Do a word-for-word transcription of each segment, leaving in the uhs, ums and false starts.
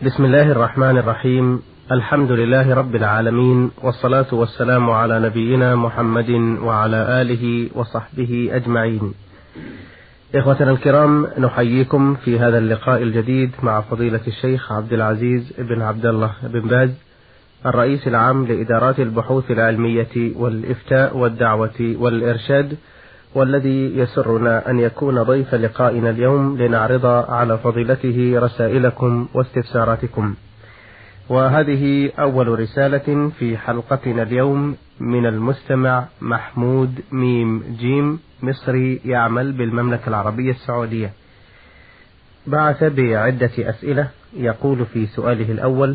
بسم الله الرحمن الرحيم. الحمد لله رب العالمين، والصلاة والسلام على نبينا محمد وعلى آله وصحبه أجمعين. إخوتنا الكرام، نحييكم في هذا اللقاء الجديد مع فضيلة الشيخ عبد العزيز بن عبد الله بن باز، الرئيس العام لإدارات البحوث العلمية والإفتاء والدعوة والإرشاد، والذي يسرنا أن يكون ضيف لقائنا اليوم لنعرض على فضيلته رسائلكم واستفساراتكم. وهذه أول رسالة في حلقتنا اليوم من المستمع محمود ميم جيم، مصري يعمل بالمملكة العربية السعودية. بعث بعدة أسئلة. يقول في سؤاله الأول: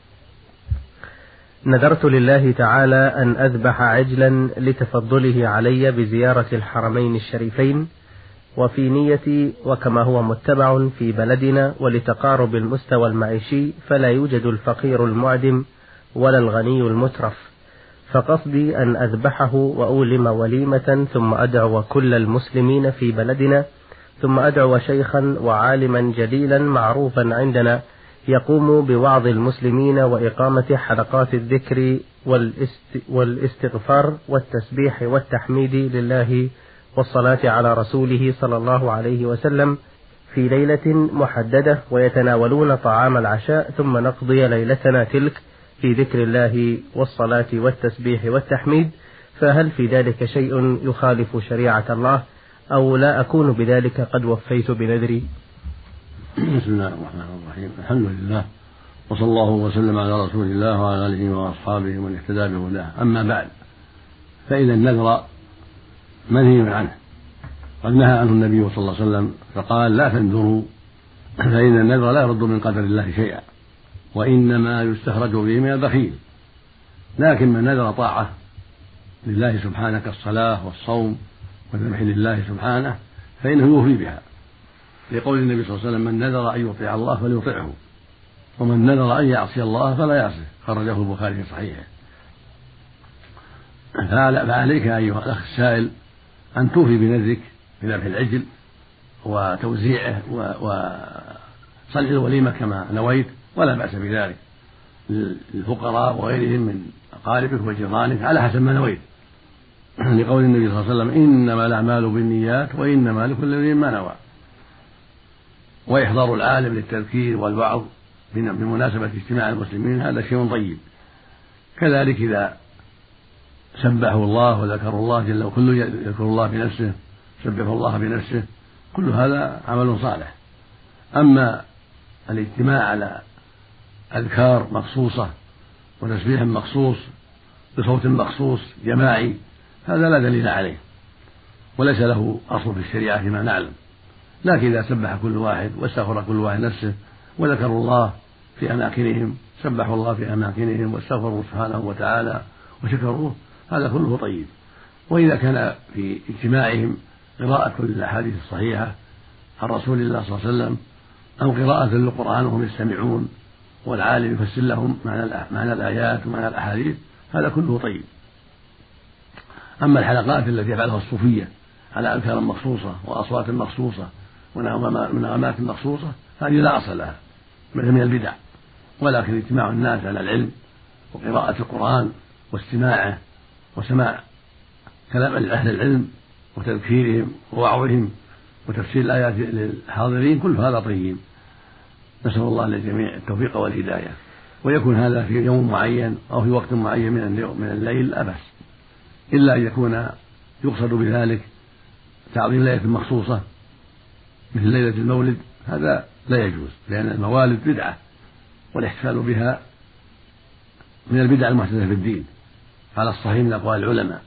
نذرت لله تعالى أن أذبح عجلا لتفضله علي بزيارة الحرمين الشريفين، وفي نيتي وكما هو متبع في بلدنا ولتقارب المستوى المعيشي، فلا يوجد الفقير المعدم ولا الغني المترف، فقصدي أن أذبحه وأولم وليمة، ثم أدعو كل المسلمين في بلدنا، ثم أدعو شيخا وعالما جليلا معروفا عندنا يقوم بوعظ المسلمين وإقامة حلقات الذكر والاستغفار والتسبيح والتحميد لله والصلاة على رسوله صلى الله عليه وسلم في ليلة محددة، ويتناولون طعام العشاء، ثم نقضي ليلتنا تلك في ذكر الله والصلاة والتسبيح والتحميد، فهل في ذلك شيء يخالف شريعة الله، أو لا أكون بذلك قد وفيت بنذري؟ بسم الله الرحمن الرحيم. الحمد لله، وصلى الله وسلم على رسول الله وعلى آله وأصحابه ومن اهتدى بهداه. أما بعد، فإن النذر منهي عنه، قد نهى عنه النبي صلى الله عليه وسلم فقال: لا تنذروا فإن النذر لا يرد من قدر الله شيئا، وإنما يستخرج به من البخيل. لكن من نذر طاعة لله سبحانه كالصلاة والصوم والذبح لله سبحانه فإنه يوفي بها، لقول النبي صلى الله عليه وسلم: من نذر أن يطيع الله فليطعه، ومن نذر أن يعصي الله فلا يعصيه، خرجه البخاري في صحيحه. فعليك أيها الأخ السائل أن توفي بنذرك في ذبح العجل وتوزيعه وصنع الوليمة كما نويت، ولا بأس بذلك للفقراء وغيرهم من أقاربك وجيرانك على حسب ما نويت، لقول النبي صلى الله عليه وسلم: إنما الأعمال بالنيات وإنما لكل امرئ ما نوى. وإحضار العالم للتذكير والوعظ بمناسبة اجتماع المسلمين هذا شيء طيب. كذلك إذا سبحوا الله وذكروا الله جل وكل يذكر الله بنفسه، سبحوا الله بنفسه، كل هذا عمل صالح. أما الاجتماع على أذكار مخصوصة وتسبيح مخصوص بصوت مخصوص جماعي، هذا لا دليل عليه وليس له أصل في الشريعة فيما نعلم. لكن إذا سبح كل واحد واستغفر كل واحد نفسه وذكروا الله في أماكنهم، سبحوا الله في أماكنهم واستغفروا سبحانه وتعالى وشكروه، هذا كله طيب. وإذا كان في اجتماعهم قراءة الأحاديث الصحيحة عن رسول الله صلى الله عليه وسلم، أو قراءة للقرآن وهم يستمعون والعالم يفسر لهم معنى الآيات ومعنى الأحاديث، هذا كله طيب. أما الحلقات التي يفعلها الصوفية على أذكار مخصوصة وأصوات مخصوصة ونغمات مخصوصة، هذه لا أصل لها من البدع. ولكن اجتماع الناس على العلم وقراءة القرآن واستماعه وسماع كلام أهل العلم وتذكيرهم ووعظهم وتفسير الآيات للحاضرين، كل هذا طيب. نسأل الله للجميع التوفيق والهداية، ويكون هذا في يوم معين أو في وقت معين من الليل لا بأس، إلا أن يكون يقصد بذلك تعظيم ليلة مخصوصة مثل ليلة المولد، هذا لا يجوز، لأن الموالد بدعة والاحتفال بها من البدع المحدثة في الدين على الصحيح من أقوال العلماء.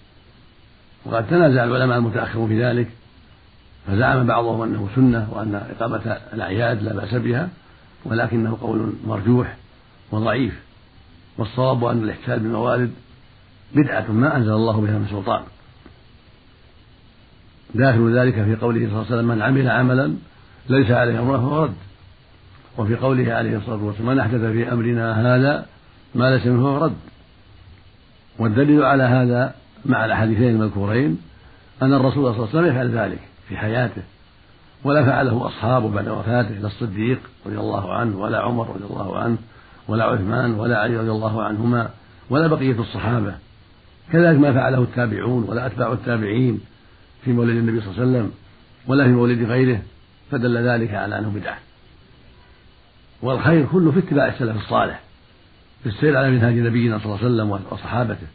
وقد تنازع العلماء المتأخرون في ذلك، فزعم بعضهم أنه سنة وأن إقامة الأعياد لا بأس بها، ولكنه قول مرجوح وضعيف، والصواب أن الاحتفال بالموالد بدعة ما أنزل الله بها من سلطان. داخل ذلك في قوله صلى الله عليه وسلم: من عمل عملا ليس عليه أمرنا فهو رد، وفي قوله عليه الصلاة والسلام: من أحدث في أمرنا هذا ما ليس منه فهو رد. والدليل على هذا مع الحديثين المذكورين أن الرسول صلى الله عليه وسلم يفعل ذلك في حياته، ولا فعله أصحابه بعد وفاته، لا الصديق رضي الله عنه ولا عمر رضي الله عنه ولا عثمان ولا علي رضي الله عنهما ولا بقية الصحابة. كذلك ما فعله التابعون ولا أتباع التابعين في مولد النبي صلى الله عليه وسلم ولا في مولد غيره، فدل ذلك على أنه بدعة. والخير كله في اتباع السلف الصالح، في السير على منهاج نبينا صلى الله عليه وسلم وصحابته.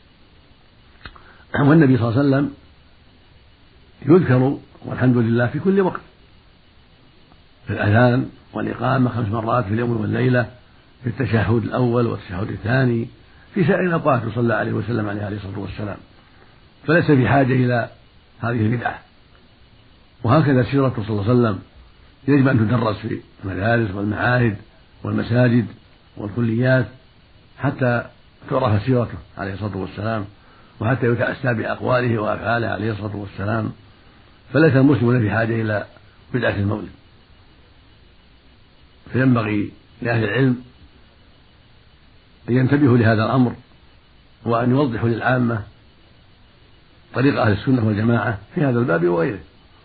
والنبي صلى الله عليه وسلم يذكر والحمد لله في كل وقت، في الأذان والإقامة خمس مرات في اليوم والليلة، في التشهد الأول والتشهد الثاني، في سائر الأوقات صلى عليه وسلم عليه الصلاة والسلام، فليس في حاجة إلى هذه البدعة. وهكذا سيرته صلى الله عليه وسلم يجب أن تدرس في المدارس والمعاهد والمساجد والكليات حتى تعرف سيرته عليه الصلاة والسلام، وحتى يتأسى بأقواله وأفعاله عليه الصلاة والسلام. فليس المسلمون في حاجة إلى بدعة المولد، فينبغي لأهل العلم أن ينتبهوا لهذا الأمر وأن يوضحوا للعامة طريق أهل السنة والجماعة في هذا الباب وغيره.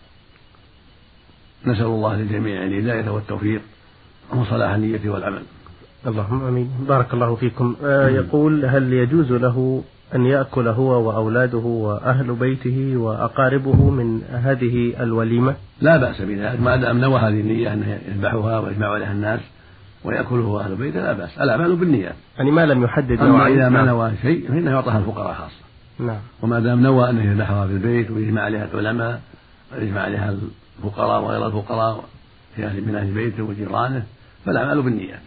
نسأل الله للجميع الهداية والتوفيق وصلاح النية والعمل. اللهم آمين. بارك الله فيكم. آه يقول: هل يجوز له أن يأكل هو وأولاده وأهل بيته وأقاربه من هذه الوليمة؟ لا بأس بذلك ما دام نوى هذه النية أنه يذبحها ويجمع عليها الناس ويأكله هو أهل بيته، لا بأس. الأعمال بالنيات، يعني ما لم يحدد. أما إذا ما نوى شيء فإنه يعطيها الفقراء خاصة. نعم. وما دام نوى أنه يذبحها في البيت ويجمع عليها العلماء ويجمع عليها الفقراء وغير الفقراء في أهل من أهل بيته وجيرانه، فالأعمال بالنيات.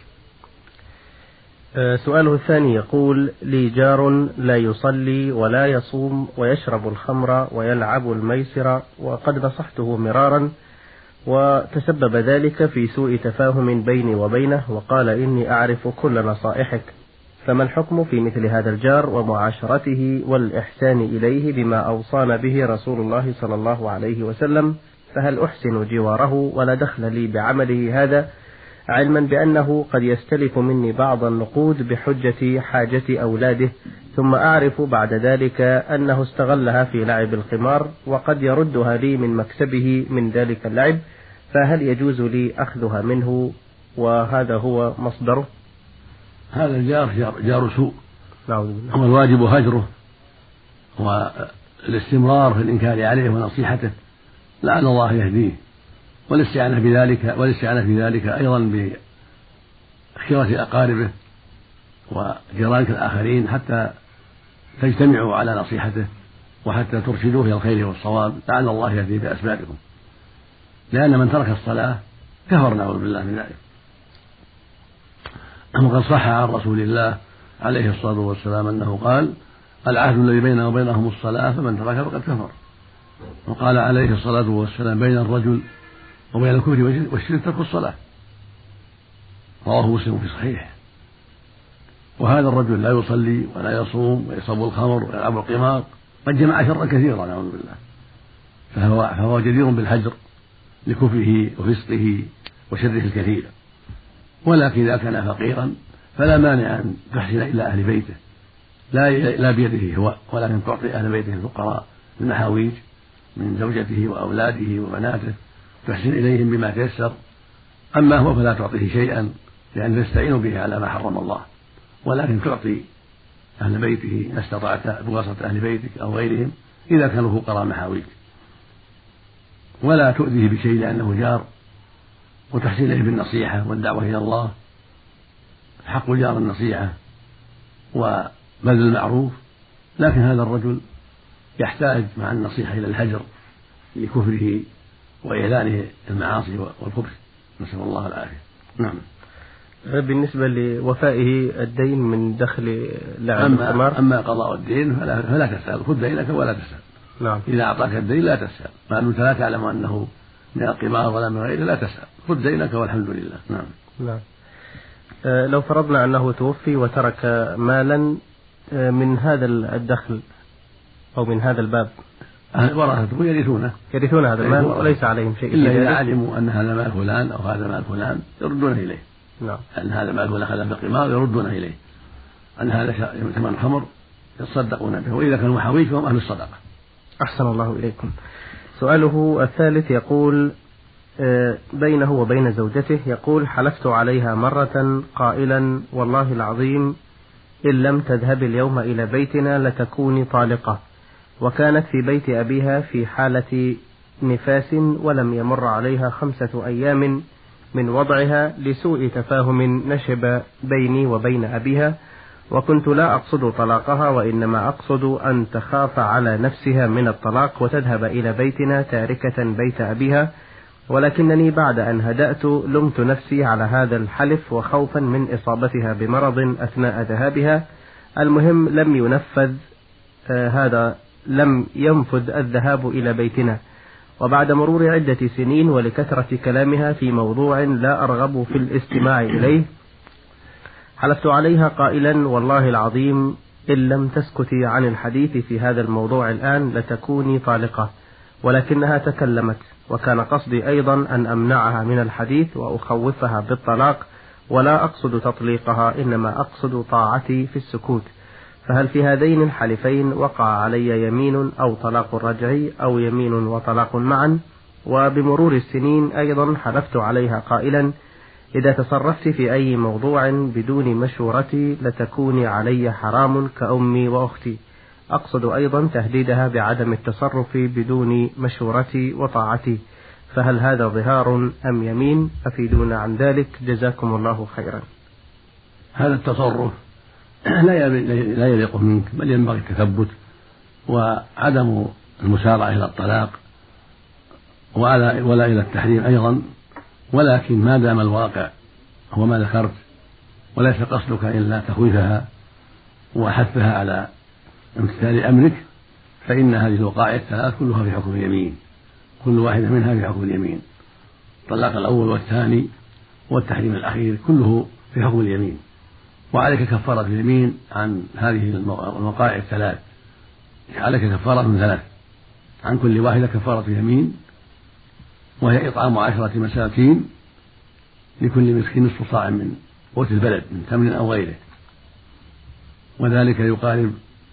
سؤاله الثاني يقول: لي جار لا يصلي ولا يصوم ويشرب الخمر ويلعب الميسر، وقد نصحته مرارا وتسبب ذلك في سوء تفاهم بيني وبينه، وقال إني أعرف كل نصائحك، فما الحكم في مثل هذا الجار ومعاشرته والإحسان إليه بما أوصانا به رسول الله صلى الله عليه وسلم؟ فهل أحسن جواره ولا دخل لي بعمله هذا، علما بأنه قد يستلف مني بعض النقود بحجة حاجة أولاده، ثم أعرف بعد ذلك أنه استغلها في لعب القمار وقد يردها لي من مكسبه من ذلك اللعب، فهل يجوز لي أخذها منه وهذا هو مصدره؟ هذا الجار جار سوء، نعوذ بالله. والواجب هجره والاستمرار في الإنكار عليه ونصيحته، لعل الله يهديه، والاستعانة بذلك والاستعانة في ذلك أيضا بخيرة أقاربه وجيرانك الآخرين حتى تجتمعوا على نصيحته وحتى ترشدوه إلى الخير والصواب، لعل الله يهديه بأسبابكم، لأن من ترك الصلاة كفر نعوذ بالله من ذلك. وقد صح عن رسول الله عليه الصلاة والسلام أنه قال: العهد الذي بيننا وبينهم الصلاة فمن تركها فقد كفر. وقال عليه الصلاة والسلام: بين الرجل وبين الكفر والشرك ترك الصلاة. رواه مسلم في صحيح. وهذا الرجل لا يصلي ولا يصوم ويشرب الخمر ويلعب القمار، قد جمع شرا كثيرا نعوذ بالله، فهو, فهو جدير بالهجر لكفره وفسقه وشره الكثير. ولكن إذا كان فقيرا فلا مانع أن تحسن إلى أهل بيته، لا لا بيده هو، ولكن تعطي أهل بيته الفقراء المحاويج من زوجته وأولاده وبناته، تحسن إليهم بما تيسر. أما هو فلا تعطيه شيئا لأن تستعين به على ما حرم الله، ولكن تعطي أهل بيته ما استطعت بواسطة أهل بيتك أو غيرهم إذا كانوا فقراء محاويج، ولا تؤذيه بشيء لأنه جار، وتحسن إليه بالنصيحة والدعوة إلى الله. حق الجار النصيحة وبذل المعروف، لكن هذا الرجل يحتاج مع النصيحة إلى الهجر لكفره وإعلانه المعاصي والكفر، نسأل الله العافية. نعم. بالنسبة لوفائه الدين من دخل لعب القمار، أما قضاء الدين فلا, فلا تسأل، خذ دينك ولا تسأل. نعم. إذا أعطاك الدين لا تسأل، ما دمت لا تعلم أنه من القمار ولا من غيره لا تسأل، خذ دينك والحمد لله. نعم. نعم. أه لو فرضنا أنه توفي وترك مالا من هذا الدخل أو من هذا الباب، ورثته يرثونه يرثون هذا المال وليس عليهم شيء إلا إذا علموا أن هذا مال فلان أو هذا مال فلان يردونه إليه. نعم. أن هذا مال فلان أخذ بالقمار يردونه إليه، أن هذا ثمن خمر يتصدقون به، وإذا كانوا محاويج فهم أهل الصدقة. أحسن الله إليكم. سؤاله الثالث يقول: بينه وبين زوجته، يقول: حلفت عليها مرة قائلا: والله العظيم إن لم تذهب اليوم إلى بيتنا لتكوني طالقة. وكانت في بيت أبيها في حالة نفاس، ولم يمر عليها خمسة أيام من وضعها لسوء تفاهم نشب بيني وبين أبيها، وكنت لا أقصد طلاقها، وإنما أقصد أن تخاف على نفسها من الطلاق وتذهب إلى بيتنا تاركة بيت أبيها، ولكنني بعد أن هدأت لمت نفسي على هذا الحلف وخوفا من إصابتها بمرض أثناء ذهابها. المهم لم ينفذ آه هذا لم ينفذ الذهاب إلى بيتنا. وبعد مرور عدة سنين ولكثرة كلامها في موضوع لا أرغب في الاستماع إليه، حلفت عليها قائلا: والله العظيم إن لم تسكتي عن الحديث في هذا الموضوع الآن لتكوني طالقة. ولكنها تكلمت، وكان قصدي أيضا أن أمنعها من الحديث وأخوفها بالطلاق، ولا أقصد تطليقها، إنما أقصد طاعتي في السكوت. فهل في هذين الحلفين وقع علي يمين أو طلاق رجعي أو يمين وطلاق معا؟ وبمرور السنين أيضا حلفت عليها قائلا: إذا تصرفت في أي موضوع بدون مشورتي لتكوني علي حرام كأمي وأختي. أقصد أيضا تهديدها بعدم التصرف بدون مشورتي وطاعتي. فهل هذا ظهار أم يمين؟ أفيدونا عن ذلك جزاكم الله خيرا. هذا التصرف لا يليق منك، بل ينبغي التثبت وعدم المسارعة إلى الطلاق ولا إلى التحريم أيضا، ولكن ما دام الواقع هو ما ذكرت وليس قصدك إلا تخويفها وحثها على امتثال أمرك، فإن هذه الوقائع الثلاث كلها في حكم اليمين، كل واحدة منها في حكم اليمين. الطلاق الأول والثاني والتحريم الأخير كله في حكم اليمين، وعليك كفارة اليمين عن هذه الوقائع الثلاث. عليك كفارة من ثلاث، عن كل واحدة كفارة يمين، وهي إطعام عشرة مساكين لكل مسكين نصف صاع من قوت البلد من تمر أو غيره، وذلك يقارب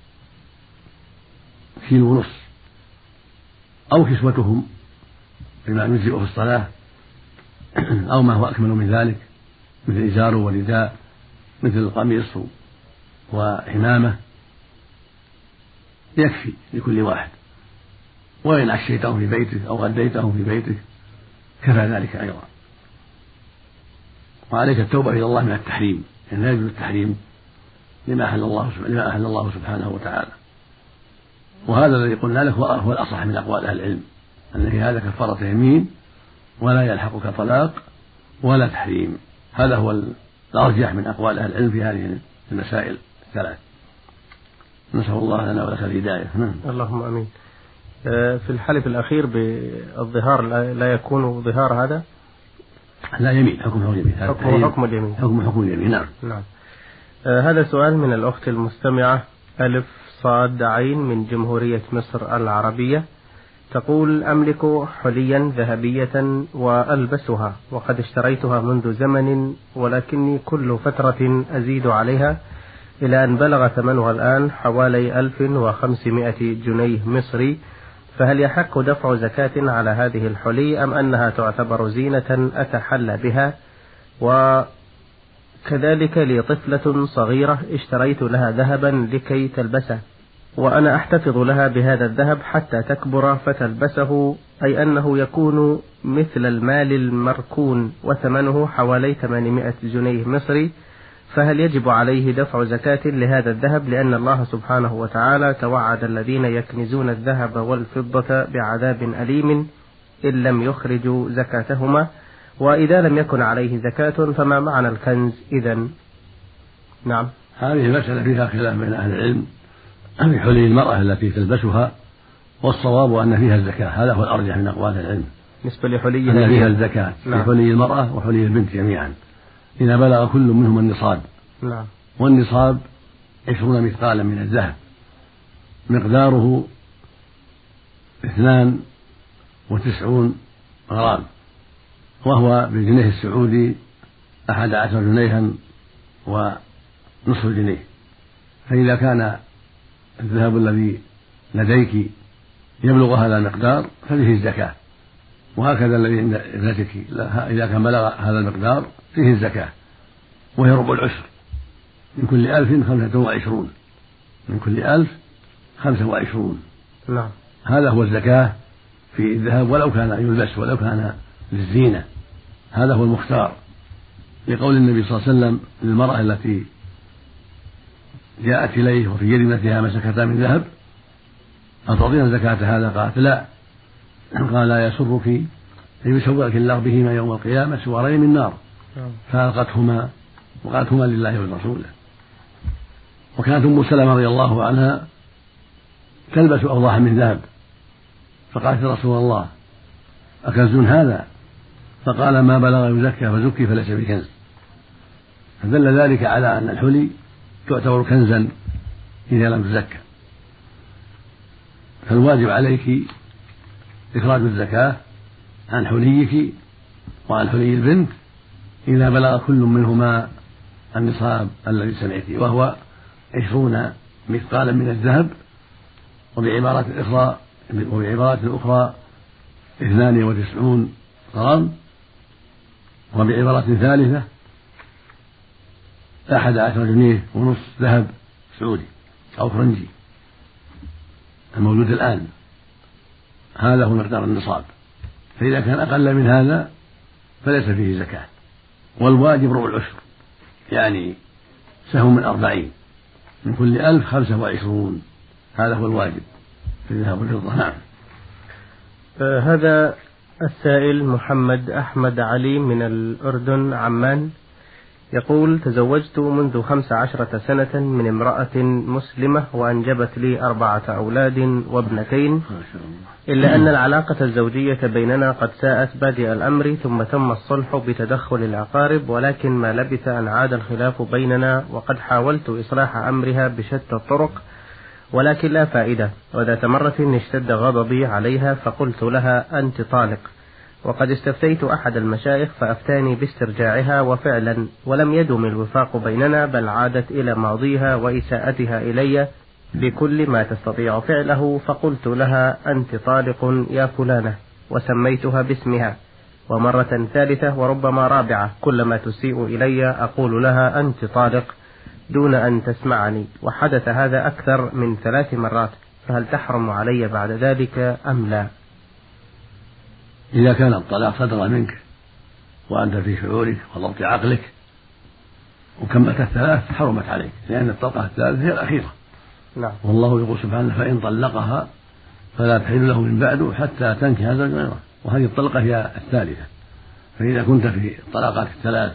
كيلو ونصف، أو كسوتهم بما يجزئ في الصلاة، أو ما هو أكمل من ذلك مثل إزار ورداء، مثل القميص وعمامة، يكفي لكل واحد. وإن عشيتهم في بيتك أو غديتهم في بيتك كفى ذلك أيضا. وعليك التوبة إلى الله من التحريم، إن لا يجوز التحريم لما أحل الله لما أحل الله سبحانه وتعالى. وهذا الذي قلنا لك هو الأصح من أقوال أهل العلم، أن في هذا كفارة يمين ولا يلحقك طلاق ولا تحريم. هذا هو الأرجح من أقوال أهل العلم في هذه المسائل الثلاث. نسأل الله لنا ولك الهداية. اللهم آمين. في الحلف الأخير بالظهار لا يكون ظهار هذا؟ لا، يمين، حكم حكم اليمين، حكم حكم اليمين، حكم حكم اليمين. نعم. نعم. آه هذا سؤال من الأخت المستمعة ألف صاد عين من جمهورية مصر العربية، تقول: أملك حليا ذهبية وألبسها، وقد اشتريتها منذ زمن، ولكني كل فترة أزيد عليها إلى أن بلغ ثمنها الآن حوالي ألف وخمسمائة جنيه مصري. فهل يحق دفع زكاة على هذه الحلي أم أنها تعتبر زينة أتحلى بها؟ وكذلك لي طفلة صغيرة اشتريت لها ذهبا لكي تلبسه، وأنا أحتفظ لها بهذا الذهب حتى تكبر فتلبسه، أي أنه يكون مثل المال المركون وثمنه حوالي ثمانمائة جنيه مصري. فهل يجب عليه دفع زكاة لهذا الذهب؟ لأن الله سبحانه وتعالى توعد الذين يكنزون الذهب والفضة بعذاب أليم إن لم يخرجوا زكاتهما. وإذا لم يكن عليه زكاة فما معنى الكنز إذن؟ نعم. هذه المسألة فيها خلاف بين أهل العلم في حلي المرأة التي تلبسها، والصواب أن فيها الزكاة، هذا هو الأرجح من أقوال العلم. بالنسبة لحلي أن فيها الزكاة في حلي المرأة وحلي البنت جميعا إذا بلغ كل منهما النصاب. نعم. والنصاب عشرون مثقالا من الذهب مقداره اثنان وتسعون غرام، وهو بالجنيه السعودي أحد عشر جنيها ونصف جنيه. فإذا كان الذهب الذي لديك يبلغ هذا المقدار ففيه الزكاة، وهكذا الذي عند ابنتك إذا كان بلغ هذا المقدار فيه الزكاة، وهي ربع العشر، من كل ألف خمسة وعشرون، من كل ألف خمسة وعشرون. نعم. هذا هو الزكاة في الذهب ولو كان يلبس ولو كان للزينة، هذا هو المختار، لقول النبي صلى الله عليه وسلم للمرأة التي جاءت إليه وفي يد ابنتها مسكتا من ذهب: أتعطين زكاة هذا؟ قالت: لا. قال: لا يسرك أن يسوّك الله بهما يوم القيامة سوارين من نار. فألقتهما وقالت: هما لله ولرسوله. وكانت أم سلمة رضي الله عنها تلبس أوضاحا من ذهب، فقالت: يا رسول الله أكنز هذا؟ فقال: ما بلغ يزكى فزكي فليس بكنز. فدل ذلك على أن الحلي تعتبر كنزا إذا لم تزكى، فالواجب عليك إخراج الزكاة عن حليك وعن حلي البنت إذا بلغ كل منهما النصاب الذي سمعتي، وهو عشرون مثقالا من الذهب، وبعبارة أخرى وبعبارة أخرى اثنان وتسعون غرام، وبعبارة ثالثة أحد عشر جنيه ونصف ذهب سعودي أو فرنجي الموجود الآن، هذا هو مقدار النصاب. فإذا كان أقل من هذا فليس فيه زكاة. والواجب ربع العشر، يعني سهم من أربعين، من كل ألف خمسة وعشرون، هذا هو الواجب في الذهب والفضة. نعم. آه هذا السائل محمد أحمد علي من الأردن عمان يقول: تزوجت منذ خمس عشرة سنة من امرأة مسلمة وأنجبت لي أربعة أولاد وابنتين، إلا أن العلاقة الزوجية بيننا قد ساءت بادئ الأمر، ثم تم الصلح بتدخل الأقارب، ولكن ما لبث أن عاد الخلاف بيننا، وقد حاولت إصلاح أمرها بشتى الطرق ولكن لا فائدة. وذات مرة اشتد غضبي عليها فقلت لها: أنت طالق. وقد استفتيت أحد المشايخ فأفتاني باسترجاعها، وفعلا ولم يدم الوفاق بيننا، بل عادت إلى ماضيها وإساءتها إلي بكل ما تستطيع فعله. فقلت لها: أنت طالق يا فلانة، وسميتها باسمها. ومرة ثالثة وربما رابعة كلما تسيء إلي أقول لها: أنت طالق، دون أن تسمعني، وحدث هذا أكثر من ثلاث مرات، فهل تحرم علي بعد ذلك أم لا؟ إذا كان الطلاق صدر منك وأنت في شعورك وضبط عقلك وكملت الثلاث حرمت عليك، لأن الطلقة الثالثة هي الأخيرة. نعم. والله يقول سبحانه: فإن طلقها فلا تحل له من بعد حتى تنكح زوجا غيره، وهذه الطلقة هي الثالثة. فإذا كنت في الطلاقات الثلاث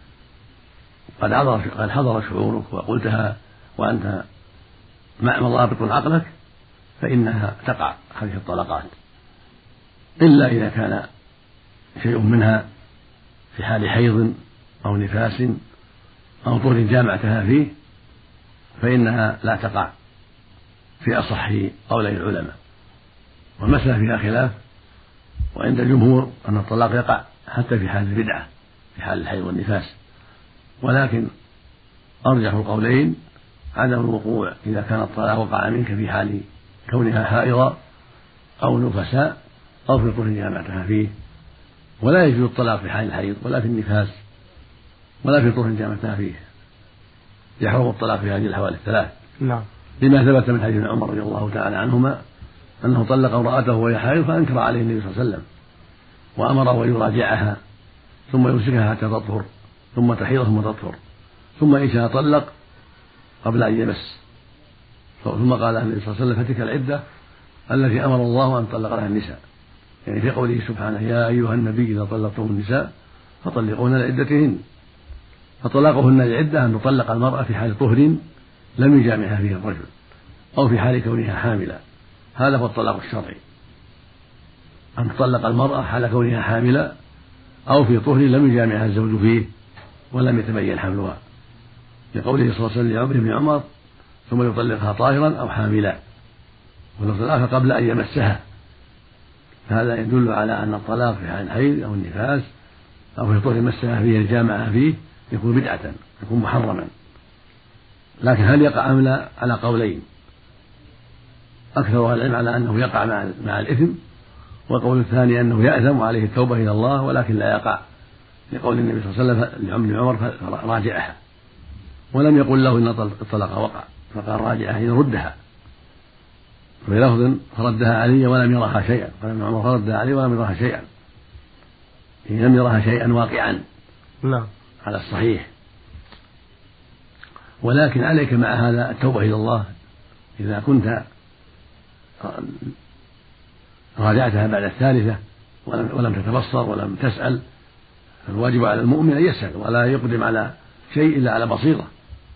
قد حضر قد حضر شعورك وقلتها وأنت مع مضابط عقلك فإنها تقع هذه الطلقات، إلا إذا كان شيء منها في حال حيض أو نفاس أو طهر جامعتها فيه فإنها لا تقع في أصح قولي العلماء، والمسألة فيها خلاف، وعند الجمهور أن الطلاق يقع حتى في حال البدعة في حال الحيض والنفاس، ولكن أرجح القولين عدم الوقوع إذا كان الطلاق وقع منك في حال كونها حائضة أو نفساء أو في طهر جامعتها فيه. ولا يجوز الطلاق في حال الحيض ولا في النفاس ولا في طهر جامعتها فيه، يحرم الطلاق في هذه الحوالي الثلاث. نعم. لما ثبت من حديث عمر رضي الله تعالى عنهما أنه طلق امرأته وهي حائض فأنكر عليه النبي صلى الله عليه وسلم وأمره أن يراجعها ثم يمسكها حتى تطهر ثم تحيض ثم تطهر، ثم إن شاء طلق قبل أن يمس. ثم قال النبي صلى الله عليه وسلم: فتلك العدة التي أمر الله أن طلق لها النساء، يعني في قوله سبحانه: يا أيها النبي إذا طلقتم النساء فطلقوهن لعدتهن. فطلاقهن للعدة أن تطلق المرأة في حال طهر لم يجامعها فيه الرجل أو في حال كونها حاملا، هذا هو الطلاق الشرعي، أن تطلق المرأة حال كونها حاملا أو في طهر لم يجامعها الزوج فيه ولم يتبين حملها، لقوله صلى الله عليه وسلم لعمر بن عمر: ثم يطلقها طاهرا أو حاملا، واللفظ الآخر قبل أن يمسها. هذا يدل على أن الطلاق في حال الحيض أو النفاس أو في طهر مسها فيه الجامعة فيه يكون بدعة، يكون محرما. لكن هل يقع أم لا؟ على قولين، أكثر أهل العلم على أنه يقع مع مع الإثم، والقول الثاني أنه يأثم عليه التوبة إلى الله ولكن لا يقع، لقول النبي صلى الله عليه وسلم لعمر عمر راجعها، ولم يقل له إن الطلاق وقع، فقال راجعها إن ردها، وفي لفظ فردها علي ولم يرها شيئا، قال ابن عمر فردها علي ولم يرها شيئا، إن لم يرها شيئا واقعا. نعم. على الصحيح. ولكن عليك مع هذا التوبة إلى الله إذا كنت راجعتها بعد الثالثة ولم, ولم تتبصر ولم تسأل، فالواجب على المؤمن أن يسأل ولا يقدم على شيء إلا على بصيرة.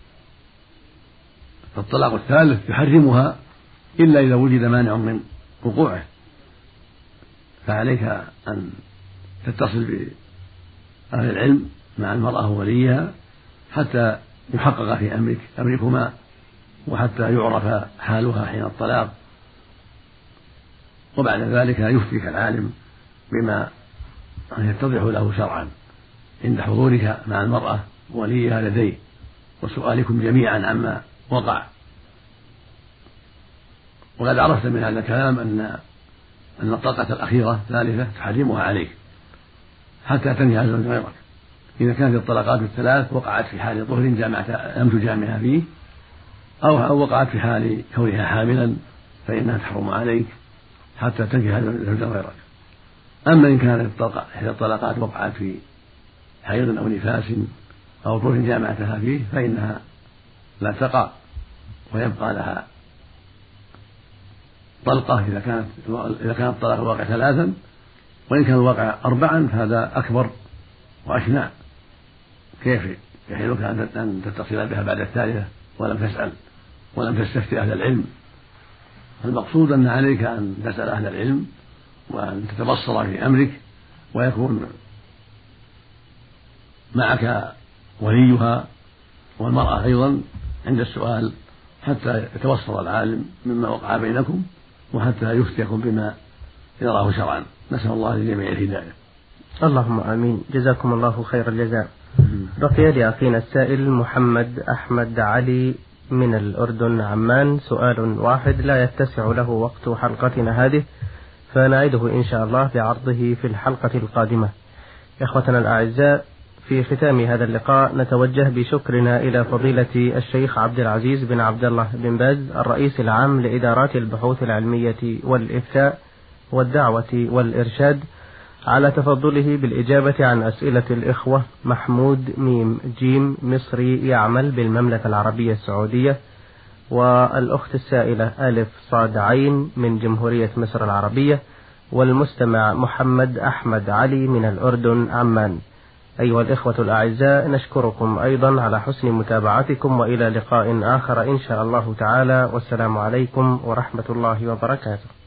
فالطلاق الثالث يحرمها إلا إذا وجد مانع من وقوعه، فعليك أن تتصل بأهل العلم مع المرأة ووليها حتى يحقق في أمرك أمركما، وحتى يعرف حالها حين الطلاق، وبعد ذلك يفتيك العالم بما يتضح له شرعا عند حضورك مع المرأة ووليها لديه وسؤالكم جميعا عما وقع. وقد عرفت من هذا الكلام أن أن الطلقة الأخيرة الثالثة تحرمها عليك حتى تنهي زوج غيرك. إذا كانت الطلقات الثلاث وقعت في حال طهر جامعت لم تجامعها فيه، أو وقعت في حال كونها حاملا، فإنها تحرم عليك حتى تنكح زوجا غيرك. أما إن كانت الطلقات وقعت في حيض أو نفاس أو طهر جامعتها فيه فإنها لا تقع، ويبقى لها طلقة إذا كانت إذا كانت الطلاق الواقع ثلاثا، وإن كان الواقع أربعا فهذا أكبر وأشنع. كيف يحيلك أن تتصل بها بعد الثالثة ولم تسأل ولم تستفتي أهل العلم؟ المقصود أن عليك أن تسأل أهل العلم وأن تتبصر في أمرك، ويكون معك وليها والمرأة أيضا عند السؤال حتى يتبصر العالم مما وقع بينكم وحتى يفتيكم بما يراه شرعا. نسأل الله للجميع الهداية. اللهم آمين. جزاكم الله خير الجزاء. بقي لأخينا السائل محمد أحمد علي من الأردن عمان سؤال واحد لا يتسع له وقت حلقتنا هذه، فنعيده إن شاء الله بعرضه في الحلقة القادمة. إخوتنا الأعزاء، في ختام هذا اللقاء نتوجه بشكرنا إلى فضيلة الشيخ عبد العزيز بن عبد الله بن باز الرئيس العام لإدارات البحوث العلمية والإفتاء والدعوة والإرشاد على تفضله بالإجابة عن أسئلة الإخوة محمود ميم جيم مصري يعمل بالمملكة العربية السعودية، والأخت السائلة ألف صاد عين من جمهورية مصر العربية، والمستمع محمد أحمد علي من الأردن عمان. أيها الإخوة الأعزاء، نشكركم أيضا على حسن متابعتكم، وإلى لقاء آخر إن شاء الله تعالى، والسلام عليكم ورحمة الله وبركاته.